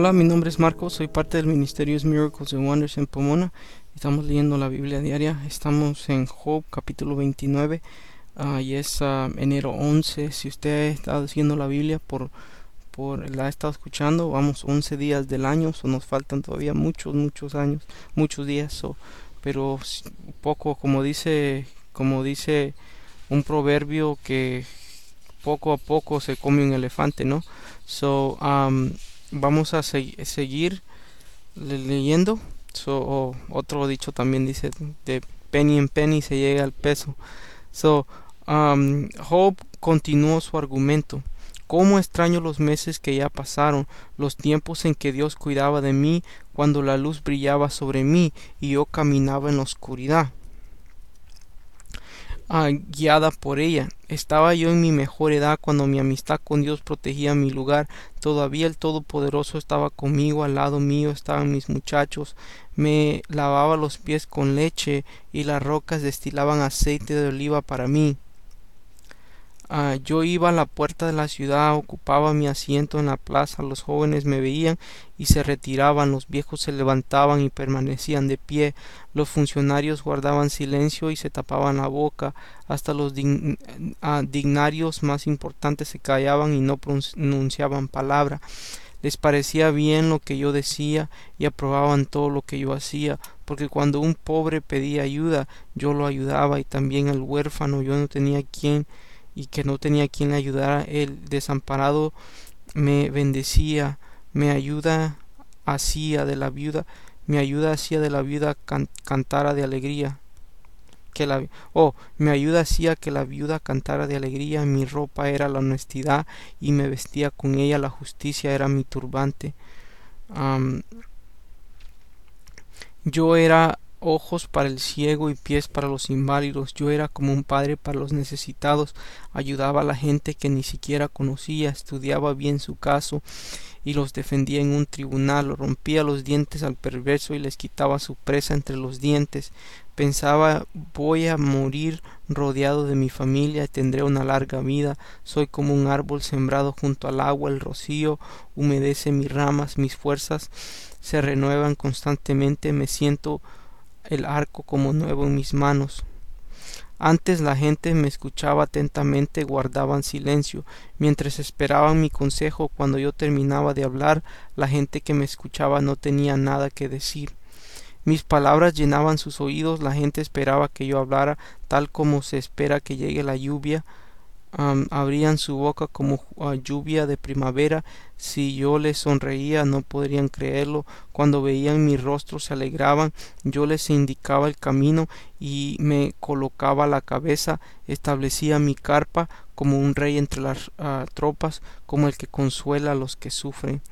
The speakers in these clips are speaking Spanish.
Hola, mi nombre es Marcos, soy parte del Ministerio Miracles and Wonders en Pomona. Estamos leyendo la Biblia diaria. Estamos en Job capítulo 29 y es enero 11. Si usted ha estado haciendo la Biblia la ha estado escuchando, vamos 11 días del año, nos faltan todavía muchos años, muchos días, pero poco, como dice un proverbio, que poco a poco se come un elefante, ¿no? Vamos a seguir leyendo. Otro dicho también dice, de penny en penny se llega al peso. Job continuó su argumento. Cómo extraño los meses que ya pasaron, los tiempos en que Dios cuidaba de mí, cuando la luz brillaba sobre mí y yo caminaba en la oscuridad, guiada por ella. Estaba yo en mi mejor edad, cuando mi amistad con Dios protegía mi lugar. Todavía el Todopoderoso estaba conmigo, al lado mío estaban mis muchachos. Me lavaba los pies con leche y las rocas destilaban aceite de oliva para mí. Yo iba a la puerta de la ciudad, ocupaba mi asiento en la plaza, los jóvenes me veían y se retiraban, los viejos se levantaban y permanecían de pie, los funcionarios guardaban silencio y se tapaban la boca, hasta los dignarios más importantes se callaban y no pronunciaban palabra. Les parecía bien lo que yo decía y aprobaban todo lo que yo hacía, porque cuando un pobre pedía ayuda, yo lo ayudaba, y también al huérfano yo no tenía quien le ayudara. El desamparado me bendecía, mi ayuda hacía de la viuda cantara de alegría. Mi ayuda hacía que la viuda cantara de alegría. Mi ropa era la honestidad y me vestía con ella, la justicia era mi turbante. Yo era ojos para el ciego y pies para los inválidos. Yo era como un padre para los necesitados. Ayudaba a la gente que ni siquiera conocía. Estudiaba bien su caso y los defendía en un tribunal. Rompía los dientes al perverso y les quitaba su presa entre los dientes. Pensaba, voy a morir rodeado de mi familia y tendré una larga vida. Soy como un árbol sembrado junto al agua. El rocío humedece mis ramas, mis fuerzas se renuevan constantemente. Me siento el arco como nuevo en mis manos. Antes la gente me escuchaba atentamente, guardaban silencio, mientras esperaban mi consejo. Cuando yo terminaba de hablar, la gente que me escuchaba no tenía nada que decir. Mis palabras llenaban sus oídos, la gente esperaba que yo hablara, tal como se espera que llegue la lluvia. Abrían su boca como lluvia de primavera. Si yo les sonreía, no podrían creerlo. Cuando veían mi rostro se alegraban. Yo les indicaba el camino y me colocaba la cabeza. Establecía mi carpa como un rey entre las tropas, como el que consuela a los que sufren.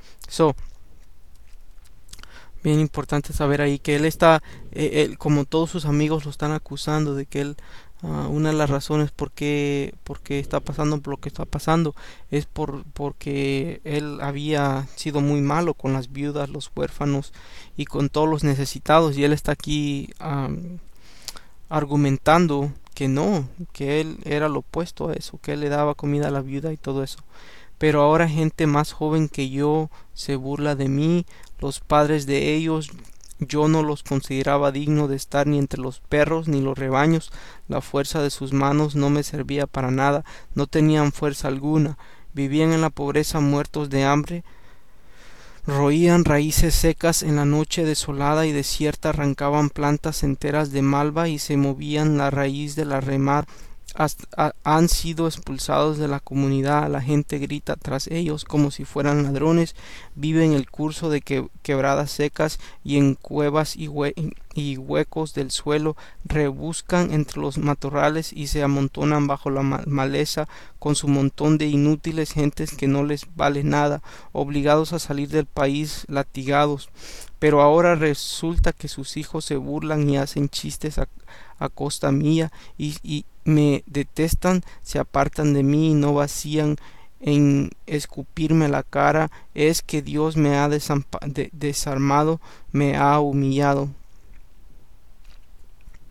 Bien importante saber ahí que él está, como todos sus amigos lo están acusando de que él, una de las razones porque está pasando por lo que está pasando es porque él había sido muy malo con las viudas, los huérfanos y con todos los necesitados, y él está aquí argumentando que no, que él era lo opuesto a eso, que él le daba comida a la viuda y todo eso. Pero ahora gente más joven que yo se burla de mí. Los padres de ellos yo no los consideraba digno de estar ni entre los perros ni los rebaños. La fuerza de sus manos no me servía para nada, no tenían fuerza alguna. Vivían en la pobreza, muertos de hambre. Roían raíces secas en la noche desolada y desierta, arrancaban plantas enteras de malva y se movían la raíz de la remar. Han sido expulsados de la comunidad. La gente grita tras ellos como si fueran ladrones. Viven el curso de quebradas secas y en cuevas y huecos del suelo. Rebuscan entre los matorrales y se amontonan bajo la maleza con su montón de inútiles, gentes que no les vale nada, obligados a salir del país latigados. Pero ahora resulta que sus hijos se burlan y hacen chistes a costa mía y me detestan, se apartan de mí y no vacían en escupirme la cara. Es que Dios me ha desarmado, me ha humillado.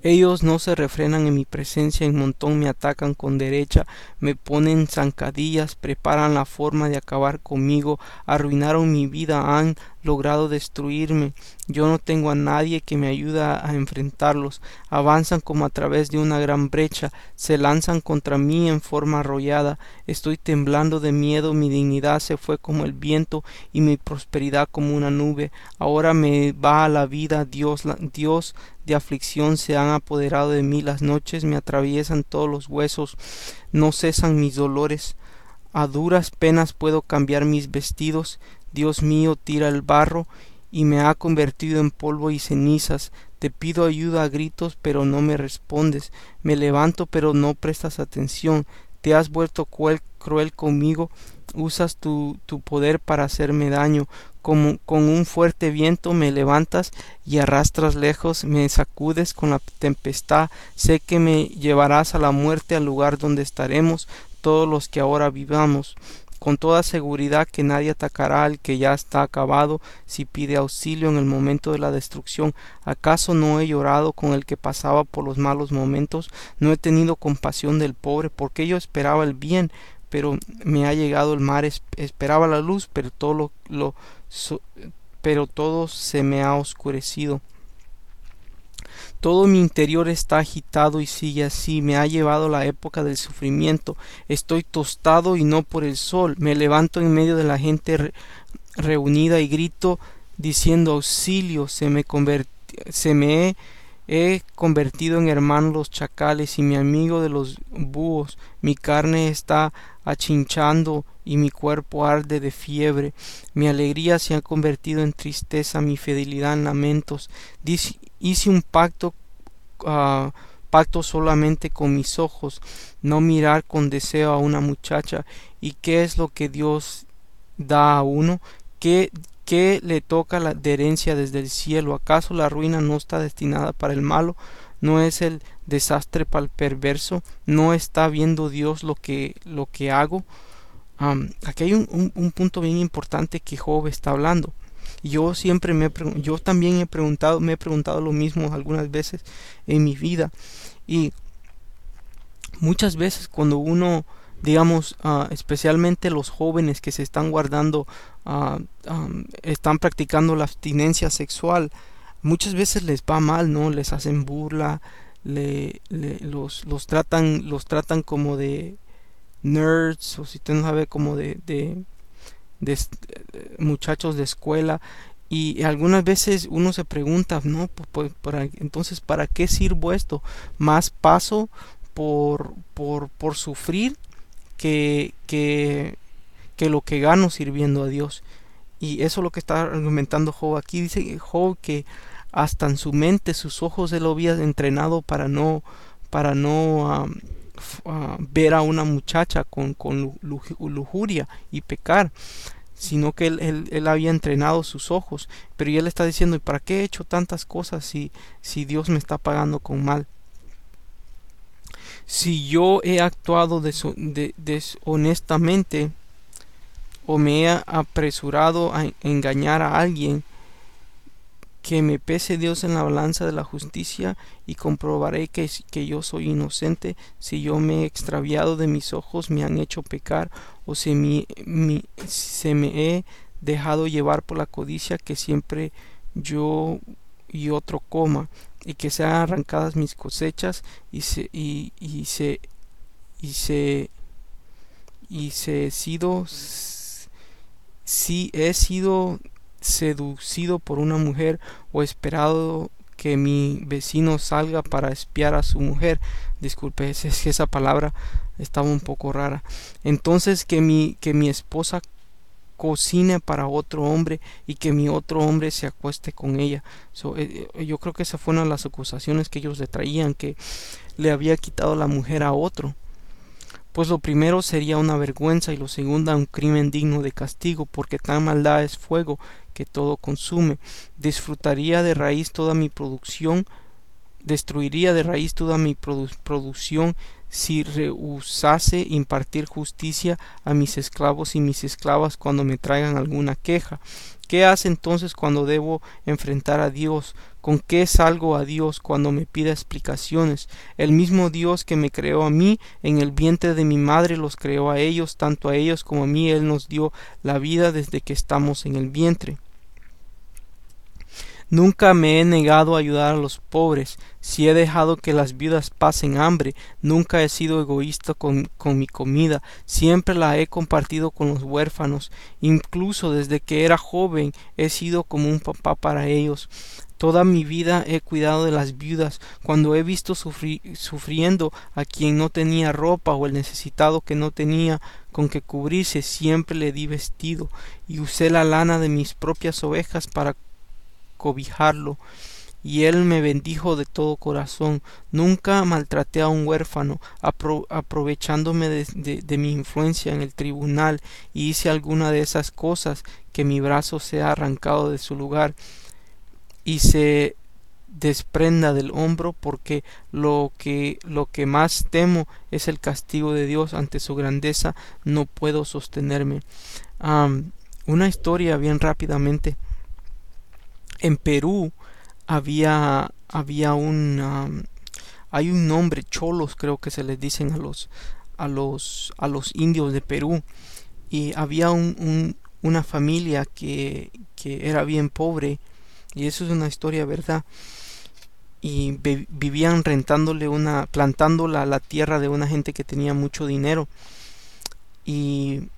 Ellos no se refrenan en mi presencia, en montón me atacan con derecha, me ponen zancadillas, preparan la forma de acabar conmigo, arruinaron mi vida, han logrado destruirme. Yo no tengo a nadie que me ayude a enfrentarlos. Avanzan como a través de una gran brecha, se lanzan contra mí en forma arrollada. Estoy temblando de miedo, mi dignidad se fue como el viento y mi prosperidad como una nube. Ahora me va a la vida, Dios de aflicción se han apoderado de mí, las noches me atraviesan todos los huesos, no cesan mis dolores, a duras penas puedo cambiar mis vestidos. Dios mío, tira el barro y me ha convertido en polvo y cenizas. Te pido ayuda a gritos, pero no me respondes. Me levanto, pero no prestas atención. Te has vuelto cruel conmigo. Usas tu poder para hacerme daño. Con un fuerte viento me levantas y arrastras lejos, me sacudes con la tempestad. Sé que me llevarás a la muerte, al lugar donde estaremos todos los que ahora vivamos. Con toda seguridad que nadie atacará al que ya está acabado, si pide auxilio en el momento de la destrucción. ¿Acaso no he llorado con el que pasaba por los malos momentos? ¿No he tenido compasión del pobre? Porque yo esperaba el bien, pero me ha llegado el mal. Esperaba la luz, pero todo se me ha oscurecido. Todo mi interior está agitado y sigue así. Me ha llevado la época del sufrimiento. Estoy tostado y no por el sol. Me levanto en medio de la gente reunida y grito diciendo auxilio. He convertido en hermano los chacales y mi amigo de los búhos. Mi carne está achinchando y mi cuerpo arde de fiebre. Mi alegría se ha convertido en tristeza, mi fidelidad en lamentos. Hice un pacto solamente con mis ojos, no mirar con deseo a una muchacha. ¿Y qué es lo que Dios da a uno? ¿Qué le toca de herencia desde el cielo? ¿Acaso la ruina no está destinada para el malo? ¿No es el desastre para el perverso? ¿No está viendo Dios lo que hago? Aquí hay un punto bien importante que Job está hablando. Yo también me he preguntado lo mismo algunas veces en mi vida, y muchas veces cuando uno, digamos, especialmente los jóvenes que se están guardando, están practicando la abstinencia sexual, muchas veces les va mal, ¿no? Les hacen burla, los tratan como de nerds, o si usted no sabe, como de muchachos de escuela. Y algunas veces uno se pregunta, no, entonces ¿para qué sirvo esto? Más paso por sufrir que lo que gano sirviendo a Dios. Y eso es lo que está argumentando Job aquí. Dice Job que hasta en su mente, sus ojos, él lo había entrenado para no ver a una muchacha con lujuria y pecar, sino que él había entrenado sus ojos. Pero él está diciendo, ¿y para qué he hecho tantas cosas si Dios me está pagando con mal? Si yo he actuado deshonestamente o me he apresurado a engañar a alguien, que me pese Dios en la balanza de la justicia y comprobaré que yo soy inocente. Si yo me he extraviado de mis ojos, me han hecho pecar, o se me he dejado llevar por la codicia, que siempre yo y otro coma, y que sean arrancadas mis cosechas, si he sido seducido por una mujer, o esperado que mi vecino salga para espiar a su mujer. Disculpe, es que esa palabra estaba un poco rara. Entonces que mi esposa cocine para otro hombre y que mi otro hombre se acueste con ella. Yo creo que esa fue una de las acusaciones que ellos le traían, que le había quitado la mujer a otro. Pues lo primero sería una vergüenza, y lo segundo un crimen digno de castigo, porque tan maldad es fuego que todo consume. Destruiría de raíz toda mi producción si rehusase impartir justicia a mis esclavos y mis esclavas cuando me traigan alguna queja. ¿Qué hace entonces cuando debo enfrentar a Dios? ¿Con qué salgo a Dios cuando me pida explicaciones? El mismo Dios que me creó a mí en el vientre de mi madre los creó a ellos, tanto a ellos como a mí. Él nos dio la vida desde que estamos en el vientre. Nunca me he negado a ayudar a los pobres. Si he dejado que las viudas pasen hambre, nunca he sido egoísta con mi comida. Siempre la he compartido con los huérfanos. Incluso desde que era joven he sido como un papá para ellos. Toda mi vida he cuidado de las viudas. Cuando he visto sufriendo a quien no tenía ropa o el necesitado que no tenía con que cubrirse, siempre le di vestido y usé la lana de mis propias ovejas para cobijarlo, y él me bendijo de todo corazón. Nunca maltraté a un huérfano, aprovechándome de mi influencia en el tribunal, y hice alguna de esas cosas que mi brazo sea arrancado de su lugar y se desprenda del hombro, porque lo que más temo es el castigo de Dios. Ante su grandeza no puedo sostenerme. Una historia bien rápidamente. En Perú había hay un nombre, cholos creo que se les dicen a los indios de Perú, y había una familia que era bien pobre, y eso es una historia verdad, y vivían plantando la tierra de una gente que tenía mucho dinero, y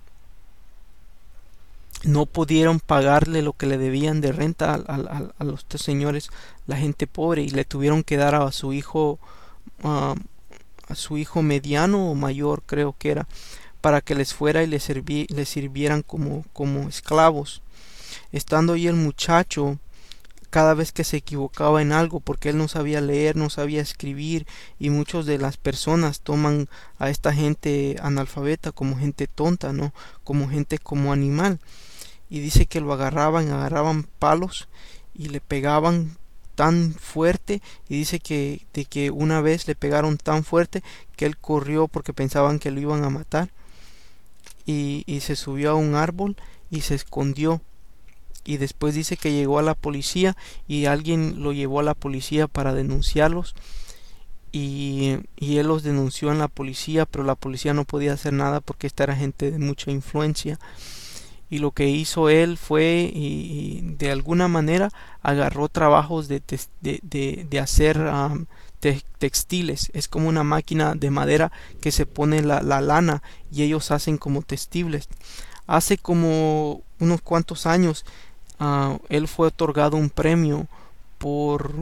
no pudieron pagarle lo que le debían de renta a los tres señores, la gente pobre, y le tuvieron que dar a su hijo mediano o mayor, creo que era, para que les fuera y les sirvieran como esclavos. Estando ahí el muchacho, cada vez que se equivocaba en algo, porque él no sabía leer, no sabía escribir, y muchas de las personas toman a esta gente analfabeta como gente tonta, ¿no? Como gente como animal. Y dice que lo agarraban palos y le pegaban tan fuerte, y dice que una vez le pegaron tan fuerte que él corrió porque pensaban que lo iban a matar, y se subió a un árbol y se escondió, y después dice que llegó a la policía y alguien lo llevó a la policía para denunciarlos, y él los denunció en la policía, pero la policía no podía hacer nada porque esta era gente de mucha influencia. Y lo que hizo él fue, y de alguna manera agarró trabajos de hacer textiles. Es como una máquina de madera que se pone la lana y ellos hacen como textiles. Hace como unos cuantos años él fue otorgado un premio por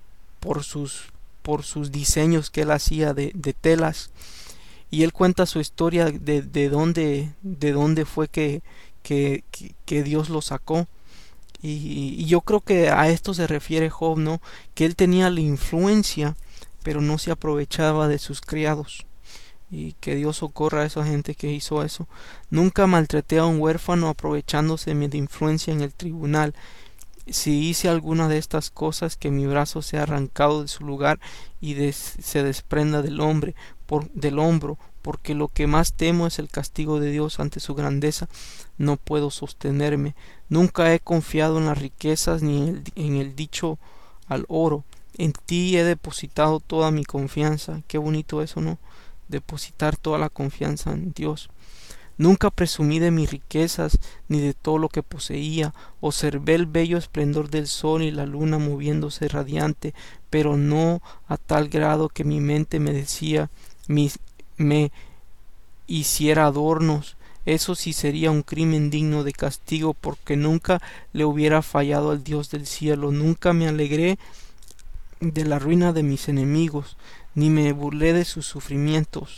sus diseños que él hacía de telas, y él cuenta su historia de dónde fue que Dios lo sacó, y yo creo que a esto se refiere Job, ¿no? Que él tenía la influencia pero no se aprovechaba de sus criados, y que Dios socorra a esa gente que hizo eso. Nunca maltraté a un huérfano aprovechándose de mi influencia en el tribunal. Si hice alguna de estas cosas, que mi brazo sea arrancado de su lugar y se desprenda del hombro, porque lo que más temo es el castigo de Dios. Ante su grandeza no puedo sostenerme. Nunca he confiado en las riquezas ni en el dicho al oro. En ti he depositado toda mi confianza. Qué bonito eso, ¿no? Depositar toda la confianza en Dios. Nunca presumí de mis riquezas ni de todo lo que poseía. Observé el bello esplendor del sol y la luna moviéndose radiante, pero no a tal grado que mi mente me decía, me hiciera adornos. Eso sí sería un crimen digno de castigo, porque nunca le hubiera fallado al Dios del cielo. Nunca me alegré de la ruina de mis enemigos, ni me burlé de sus sufrimientos.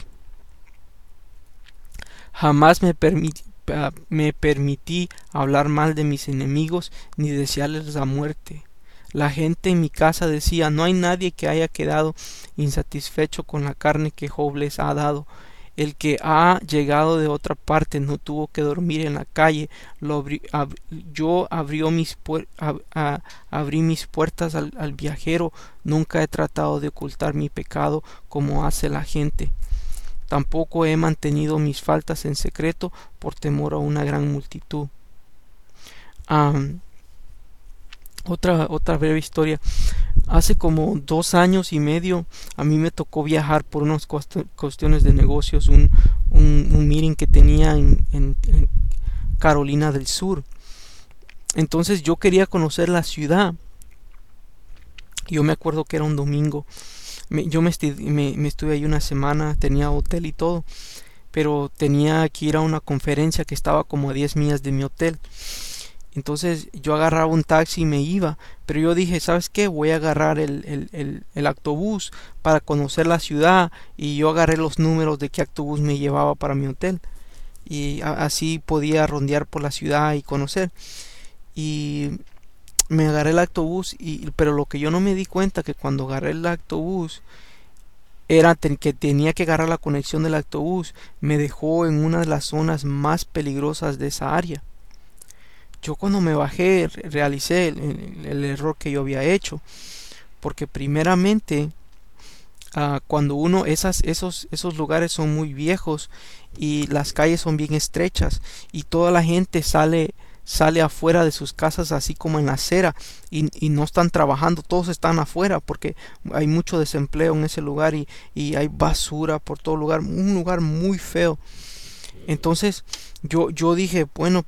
Jamás me permití hablar mal de mis enemigos, ni desearles la muerte. La gente en mi casa decía: no hay nadie que haya quedado insatisfecho con la carne que Job les ha dado. El que ha llegado de otra parte no tuvo que dormir en la calle. Yo abrí mis puertas al viajero. Nunca he tratado de ocultar mi pecado como hace la gente. Tampoco he mantenido mis faltas en secreto por temor a una gran multitud. Otra breve historia. Hace como 2 años y medio a mí me tocó viajar por unas cuestiones de negocios, un meeting que tenía en Carolina del Sur. Entonces yo quería conocer la ciudad. Yo me acuerdo que era un domingo. Yo me estuve ahí una semana, tenía hotel y todo, pero tenía que ir a una conferencia que estaba como a 10 millas de mi hotel. Entonces yo agarraba un taxi y me iba, pero yo dije, ¿sabes qué? Voy a agarrar el autobús para conocer la ciudad, y yo agarré los números de qué autobús me llevaba para mi hotel, y así podía rondear por la ciudad y conocer. Y me agarré el autobús, pero lo que yo no me di cuenta que cuando agarré el autobús era que tenía que agarrar la conexión del autobús, me dejó en una de las zonas más peligrosas de esa área. Yo cuando me bajé realicé el error que yo había hecho, porque primeramente cuando esos lugares son muy viejos y las calles son bien estrechas y toda la gente sale afuera de sus casas así como en la acera, y no están trabajando, todos están afuera porque hay mucho desempleo en ese lugar, y hay basura por todo lugar, un lugar muy feo. Entonces yo dije, bueno,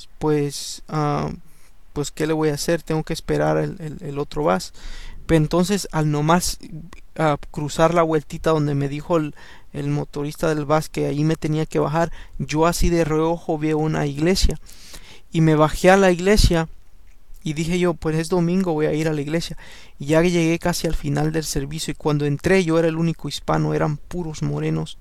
pues ¿qué le voy a hacer? Tengo que esperar el otro bus. Pero entonces al nomás cruzar la vueltita donde me dijo el motorista del bus que ahí me tenía que bajar, yo así de reojo veo una iglesia y me bajé a la iglesia. Y dije yo, pues es domingo, voy a ir a la iglesia. Y ya llegué casi al final del servicio, y cuando entré yo era el único hispano, eran puros morenos.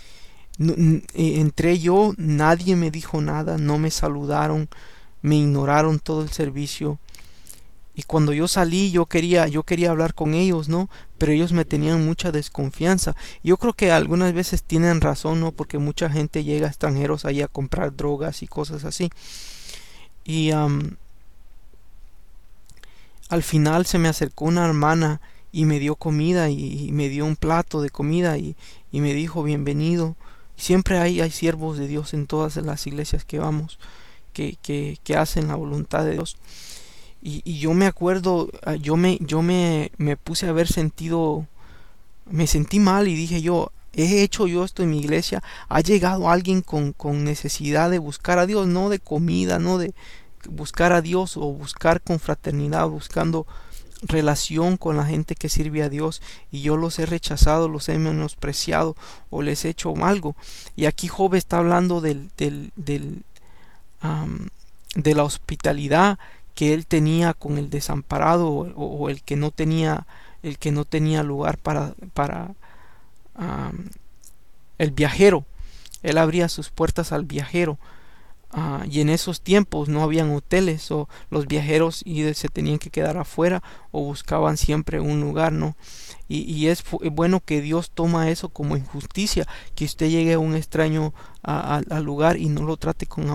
Entré yo, nadie me dijo nada, no me saludaron, me ignoraron todo el servicio. Y cuando yo salí yo quería hablar con ellos, ¿no? Pero ellos me tenían mucha desconfianza. Yo creo que algunas veces tienen razón, ¿no? Porque mucha gente llega, extranjeros, ahí a comprar drogas y cosas así. Y al final se me acercó una hermana y me dio comida, y me dio un plato de comida, y me dijo bienvenido. Siempre hay siervos de Dios en todas las iglesias que vamos, que hacen la voluntad de Dios. Y yo me acuerdo, me puse a haber sentido, me sentí mal, y dije yo, he hecho yo esto en mi iglesia. Ha llegado alguien con necesidad de buscar a Dios, no de comida, no de buscar a Dios, o buscar confraternidad, buscando relación con la gente que sirve a Dios, y yo los he rechazado, los he menospreciado, o les he hecho algo. Y aquí Job está hablando de la hospitalidad que él tenía con el desamparado, o el que no tenía lugar para el viajero. Él abría sus puertas al viajero. Y en esos tiempos no habían hoteles, o los viajeros se tenían que quedar afuera, o buscaban siempre un lugar, ¿no? Y es bueno que Dios toma eso como injusticia, que usted llegue a un extraño al lugar y no lo trate con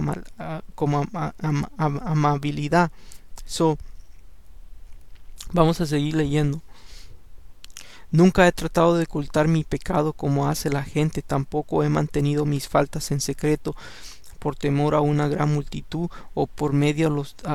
amabilidad. Vamos a seguir leyendo. Nunca he tratado de ocultar mi pecado como hace la gente, tampoco he mantenido mis faltas en secreto por temor a una gran multitud, o por medio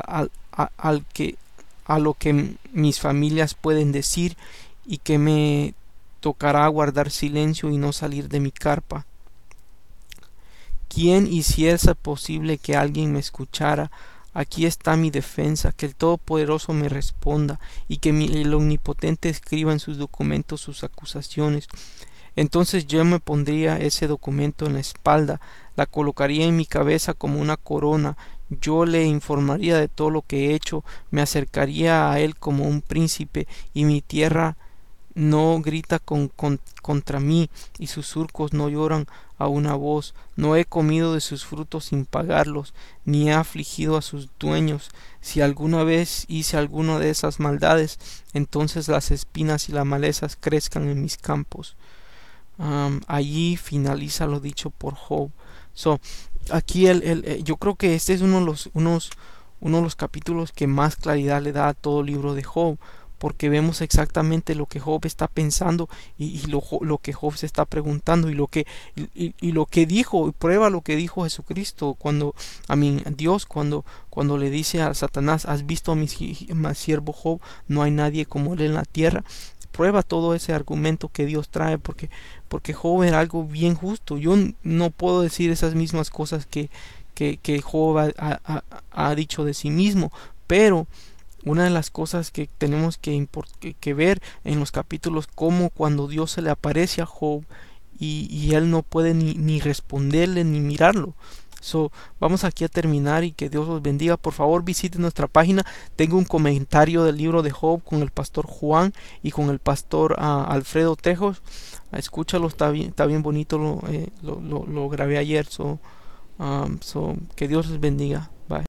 a lo que mis familias pueden decir, y que me tocará guardar silencio y no salir de mi carpa. ¿Quién hiciese posible que alguien me escuchara? Aquí está mi defensa, que el Todopoderoso me responda, y que el Omnipotente escriba en sus documentos sus acusaciones. Entonces yo me pondría ese documento en la espalda, la colocaría en mi cabeza como una corona, yo le informaría de todo lo que he hecho, me acercaría a él como un príncipe, y mi tierra no grita contra mí, y sus surcos no lloran a una voz. No he comido de sus frutos sin pagarlos, ni he afligido a sus dueños. Si alguna vez hice alguna de esas maldades, entonces las espinas y las malezas crezcan en mis campos. Allí finaliza lo dicho por Job. Aquí yo creo que este es uno de los capítulos que más claridad le da a todo el libro de Job, porque vemos exactamente lo que Job está pensando y lo que Job se está preguntando y lo que dijo, y prueba lo que dijo Jesucristo cuando, Dios cuando le dice a Satanás: has visto a mi siervo Job, no hay nadie como él en la tierra. Prueba todo ese argumento que Dios trae, porque Job era algo bien justo. Yo no puedo decir esas mismas cosas que Job ha dicho de sí mismo, pero una de las cosas que tenemos que ver en los capítulos, como cuando Dios se le aparece a Job y él no puede ni responderle ni mirarlo. Vamos aquí a terminar y que Dios los bendiga. Por favor, visiten nuestra página. Tengo un comentario del libro de Job con el pastor Juan y con el pastor Alfredo Tejos. Escúchalo, está bien bonito. Lo grabé ayer. Que Dios les bendiga. Bye.